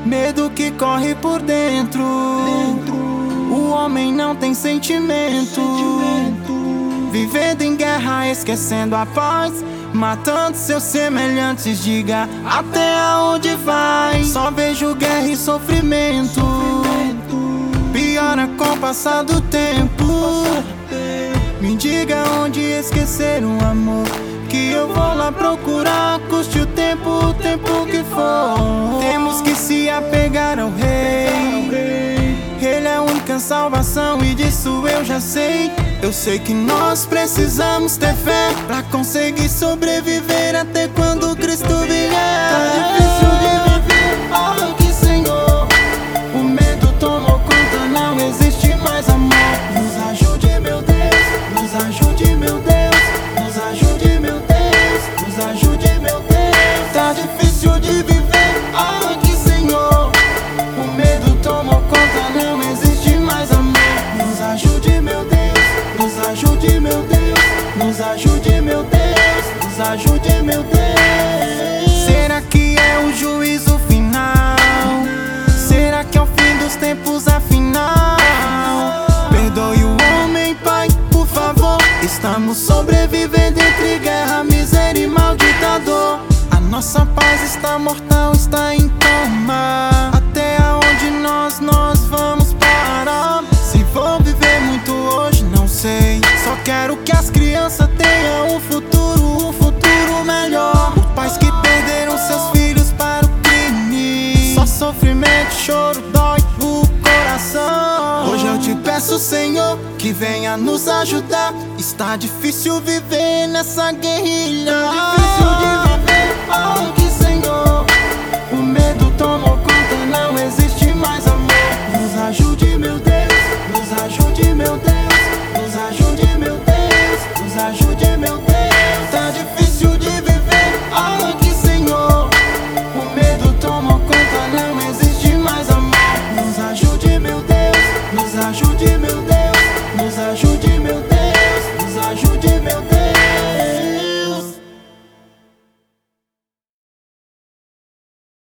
Medo que corre por dentro. O homem não tem sentimento. Vivendo em guerra, esquecendo a paz, matando seus semelhantes. Diga até aonde vai. Só vejo guerra e sofrimento. Piora com o passar do tempo. Me diga onde esquecer o amor, que eu vou lá procurar, custe o tempo que for. Temos que se apegar ao Rei. Ele é a única salvação e disso eu já sei. Eu sei que nós precisamos ter fé pra conseguir sobreviver até quando Cristo vier. Tá difícil de viver aqui, Senhor. O medo tomou conta, não existe mais amor. Nos ajude, meu Deus. Nos ajude, meu Deus. Nos ajude, meu Deus. Nos ajude, meu Deus. Tá difícil de viver aqui, Senhor. O medo tomou conta, não existe mais amor. Nos ajude, meu Deus. Nos ajude, meu Deus. Nos ajude, meu Deus. Nos ajude, meu Deus. Será que é o juízo final? Será que é o fim dos tempos afinal? Perdoe o homem, Pai, por favor. Estamos sobrevivendo entre guerra, miséria e malditador. A nossa paz está mortal, está em coma. Até aonde nós vamos parar? Se vou viver muito hoje, não sei. Só quero que as crianças tenham um futuro melhor. Os pais que perderam seus filhos para o crime. Só sofrimento, choro, dói o coração. Hoje eu te peço, Senhor, que venha nos ajudar. Está difícil viver nessa guerrilha. Tá difícil de viver aqui, Senhor. O medo tomou conta, não existe mais amor. Nos ajude, meu Deus. Nos ajude, meu Deus. Nos ajude, meu Deus. Nos ajude.